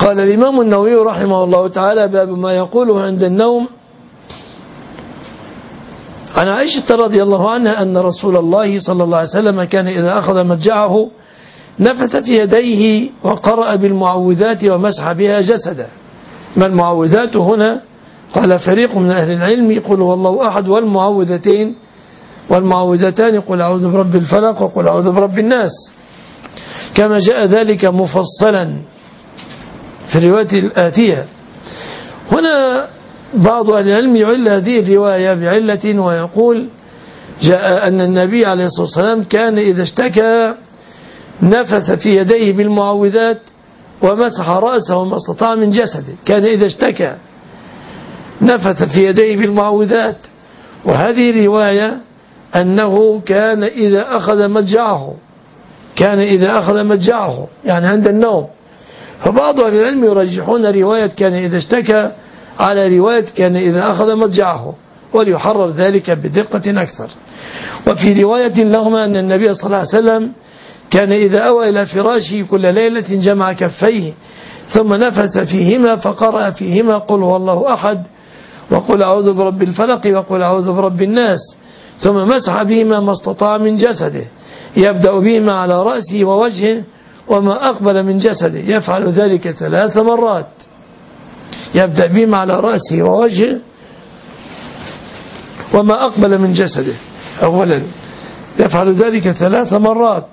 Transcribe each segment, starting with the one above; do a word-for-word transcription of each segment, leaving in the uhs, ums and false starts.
قال الإمام النووي رحمه الله تعالى: باب ما يقوله عند النوم. عن عائشة رضي الله عنها أن رسول الله صلى الله عليه وسلم كان إذا أخذ مضجعه نفث في يديه وقرأ بالمعوذات ومسح بها جسده. ما المعوذات هنا؟ قال فريق من أهل العلم يقول والله أحد، والمعوذتين والمعوذتان قل أعوذ برب الفلق وقل أعوذ برب الناس، كما جاء ذلك مفصلا في الرواية الآتية. هنا بعض أهل العلم يعل هذه الرواية بعلة ويقول جاء أن النبي عليه الصلاة والسلام كان إذا اشتكى نفث في يديه بالمعوذات ومسح رأسه ما استطاع من جسده. كان إذا اشتكى نفث في يديه بالمعوذات، وهذه رواية أنه كان إذا أخذ مضجعه كان إذا أخذ مضجعه يعني عند النوم. فبعض أهل العلم يرجحون رواية كان إذا اشتكى على رواية كان إذا أخذ مضجعه، وليحرر ذلك بدقة أكثر. وفي رواية لهما أن النبي صلى الله عليه وسلم كان إذا أوى إلى فراشه كل ليلة جمع كفيه ثم نفث فيهما فقرأ فيهما قل هو الله أحد وقل أعوذ برب الفلق وقل أعوذ برب الناس، ثم مسح بهما ما استطاع من جسده، يبدأ بهما على رأسه ووجهه وما أقبل من جسده، يفعل ذلك ثلاث مرات. يبدأ بهما على رأسه ووجهه وما أقبل من جسده أولا، يفعل ذلك ثلاث مرات.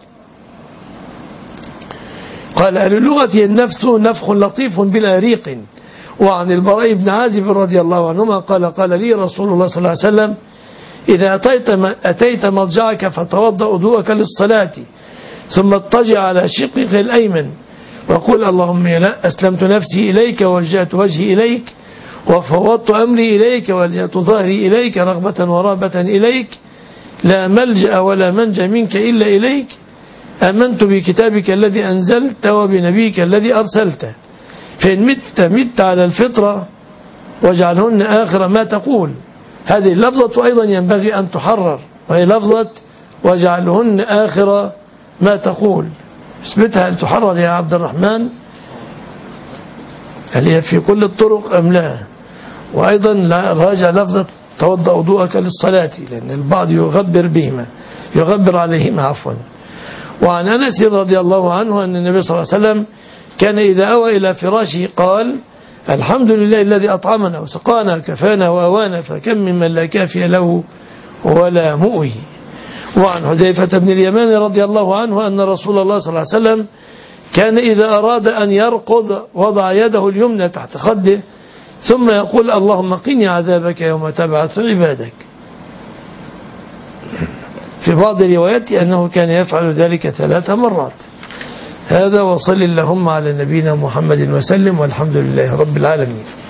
قال أهل اللغة النفث نفخ لطيف بلا ريق. وعن البراء بن عازب رضي الله عنهما قال قال لي رسول الله صلى الله عليه وسلم: إذا أتيت, أتيت مضجعك فتوضأ وضوءك للصلاة ثم اضطجع على شقك الأيمن وقل اللهم أسلمت نفسي إليك ووجهت وجهي إليك وفوضت أمري إليك والجأت ظهري إليك رغبة ورهبة إليك، لا ملجأ ولا منجى منك إلا إليك، آمنت بكتابك الذي أنزلت وبنبيك الذي أرسلته، فإن مت مت على الفطرة واجعلهن آخر ما تقول. هذه اللفظة أيضا ينبغي أن تحرر، وهي لفظة واجعلهن آخر ما تقول. اثبتها هل تحرر يا عبد الرحمن؟ هل هي في كل الطرق أم لا؟ وأيضا راجع لفظة توضأ وضوءك للصلاة، لأن البعض يغبر بهما يغبر عليهما عفوا. وعن أنس رضي الله عنه أن النبي صلى الله عليه وسلم كان إذا أوى إلى فراشه قال: الحمد لله الذي أطعمنا وسقانا كفانا وأوانا، فكم ممن لا كافي له ولا مؤوي. وعن حذيفة بن اليمان رضي الله عنه أن رسول الله صلى الله عليه وسلم كان إذا أراد أن يرقد وضع يده اليمنى تحت خده ثم يقول: اللهم قني عذابك يوم تبعث عبادك. في بعض الروايات أنه كان يفعل ذلك ثلاث مرات. هذا وصل اللهم على نبينا محمد وسلم، والحمد لله رب العالمين.